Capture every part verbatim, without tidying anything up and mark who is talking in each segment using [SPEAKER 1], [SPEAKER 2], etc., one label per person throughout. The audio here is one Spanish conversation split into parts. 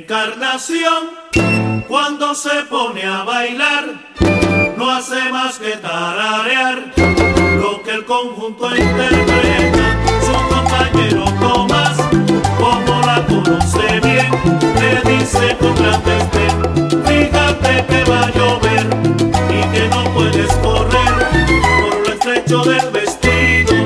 [SPEAKER 1] Encarnación, cuando se pone a bailar, no hace más que tararear lo que el conjunto interpreta. Su compañero Tomás, como la conoce bien, le dice con gran desdén: fíjate que va a llover y que no puedes correr por lo estrecho del vestido.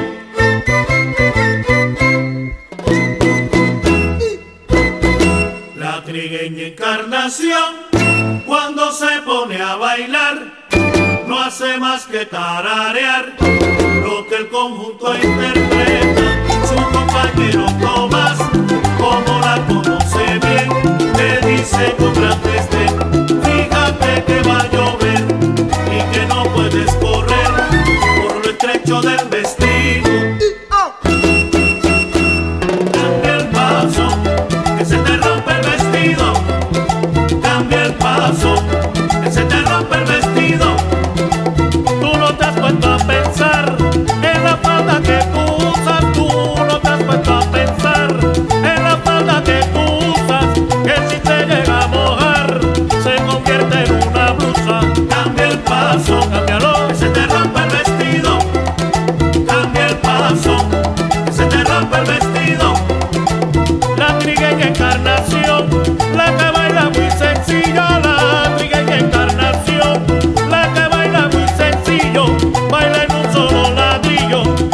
[SPEAKER 1] La trigueña Encarnación, cuando se pone a bailar, no hace más que tararear lo que el conjunto interpreta. Su compañero Tomás, como la conoce bien, le dice con gran desdén: fíjate que va a llover y que no puedes correr por lo estrecho del vestido. Cambia el paso, que se te rompe el vestido. Cambia el paso, que se te rompe el vestido. Tú no te has puesto a pensar en la falda que tú usas. Tú no te has puesto a pensar en la falda que tú usas, que si te llega a mojar se convierte en una blusa. Cambia el paso, cámbialo, que se te rompe el vestido. Cambia el paso, que se te rompe el vestido. La trigueña Encarnación, la que baila muy sencilla. La trigueña Encarnación, la que baila muy sencillo, baila en un solo ladrillo.